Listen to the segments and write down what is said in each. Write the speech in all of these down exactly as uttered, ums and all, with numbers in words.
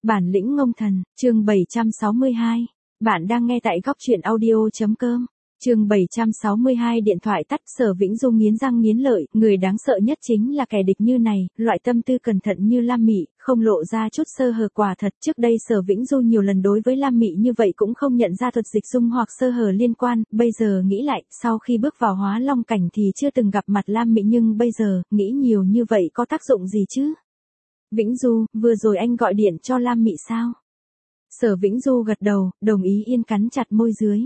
Bản lĩnh ngông thần, chương bảy trăm sáu mươi hai. Bạn đang nghe tại góc truyện audio.com. Chương bảy trăm sáu mươi hai điện thoại tắt. Sở Vĩnh Du nghiến răng nghiến lợi, người đáng sợ nhất chính là kẻ địch như này, loại tâm tư cẩn thận như Lam Mị, không lộ ra chút sơ hở. Quả thật, trước đây Sở Vĩnh Du nhiều lần đối với Lam Mị như vậy cũng không nhận ra thuật dịch dung hoặc sơ hở liên quan, bây giờ nghĩ lại, sau khi bước vào Hóa Long cảnh thì chưa từng gặp mặt Lam Mị, nhưng bây giờ, nghĩ nhiều như vậy có tác dụng gì chứ? Vĩnh Du, vừa rồi anh gọi điện cho Lam Mị sao? Sở Vĩnh Du gật đầu, đồng ý yên cắn chặt môi dưới.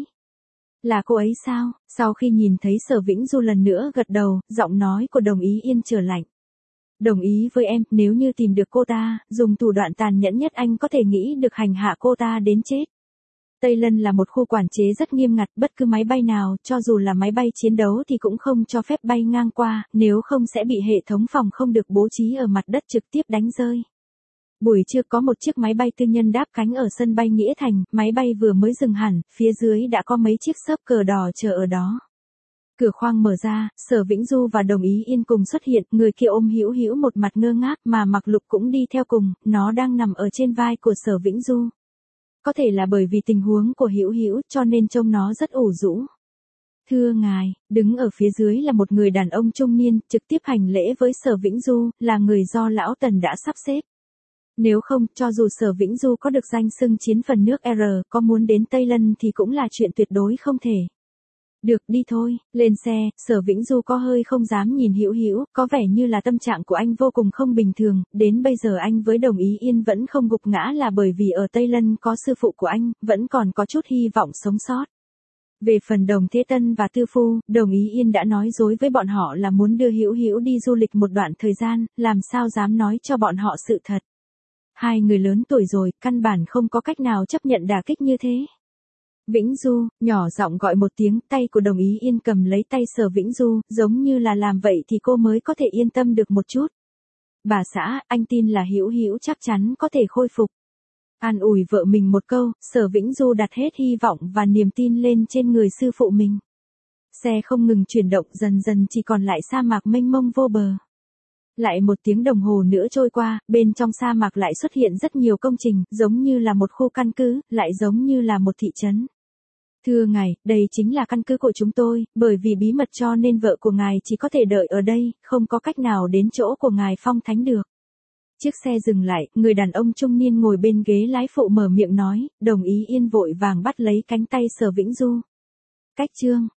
Là cô ấy sao? Sau khi nhìn thấy Sở Vĩnh Du lần nữa gật đầu, giọng nói của Đồng Ý Yên trở lạnh. Đồng ý với em, nếu như tìm được cô ta, dùng thủ đoạn tàn nhẫn nhất anh có thể nghĩ được hành hạ cô ta đến chết. Tây Lân là một khu quản chế rất nghiêm ngặt, bất cứ máy bay nào, cho dù là máy bay chiến đấu thì cũng không cho phép bay ngang qua, nếu không sẽ bị hệ thống phòng không được bố trí ở mặt đất trực tiếp đánh rơi. Buổi trưa có một chiếc máy bay tư nhân đáp cánh ở sân bay Nghĩa Thành, máy bay vừa mới dừng hẳn, phía dưới đã có mấy chiếc xốp cờ đỏ chờ ở đó. Cửa khoang mở ra, Sở Vĩnh Du và Đồng Ý Yên cùng xuất hiện, người kia ôm Hữu Hữu một mặt ngơ ngác, mà Mặc Lục cũng đi theo cùng, nó đang nằm ở trên vai của Sở Vĩnh Du. Có thể là bởi vì tình huống của Hữu Hữu cho nên trông nó rất ủ rũ. Thưa ngài, đứng ở phía dưới là một người đàn ông trung niên, trực tiếp hành lễ với Sở Vĩnh Du, là người do Lão Tần đã sắp xếp. Nếu không, cho dù Sở Vĩnh Du có được danh xưng chiến phần nước R, có muốn đến Tây Lân thì cũng là chuyện tuyệt đối không thể. Được, đi thôi, lên xe. Sở Vĩnh Du có hơi không dám nhìn Hữu Hữu, có vẻ như là tâm trạng của anh vô cùng không bình thường, đến bây giờ anh với Đồng Ý Yên vẫn không gục ngã là bởi vì ở Tây Lân có sư phụ của anh, vẫn còn có chút hy vọng sống sót. Về phần Đồng Thế Tân và Tư Phu, Đồng Ý Yên đã nói dối với bọn họ là muốn đưa Hữu Hữu đi du lịch một đoạn thời gian, làm sao dám nói cho bọn họ sự thật. Hai người lớn tuổi rồi, căn bản không có cách nào chấp nhận đả kích như thế. Vĩnh Du, nhỏ giọng gọi một tiếng, tay của Đồng Ý Yên cầm lấy tay Sở Vĩnh Du, giống như là làm vậy thì cô mới có thể yên tâm được một chút. Bà xã, anh tin là Hữu Hữu chắc chắn có thể khôi phục. An ủi vợ mình một câu, Sở Vĩnh Du đặt hết hy vọng và niềm tin lên trên người sư phụ mình. Xe không ngừng chuyển động, dần dần chỉ còn lại sa mạc mênh mông vô bờ. Lại một tiếng đồng hồ nữa trôi qua, bên trong sa mạc lại xuất hiện rất nhiều công trình, giống như là một khu căn cứ, lại giống như là một thị trấn. Thưa ngài, đây chính là căn cứ của chúng tôi, bởi vì bí mật cho nên vợ của ngài chỉ có thể đợi ở đây, không có cách nào đến chỗ của ngài Phong Thánh được. Chiếc xe dừng lại, người đàn ông trung niên ngồi bên ghế lái phụ mở miệng nói, Đồng Ý Yên vội vàng bắt lấy cánh tay Sở Vĩnh Du. Cách chương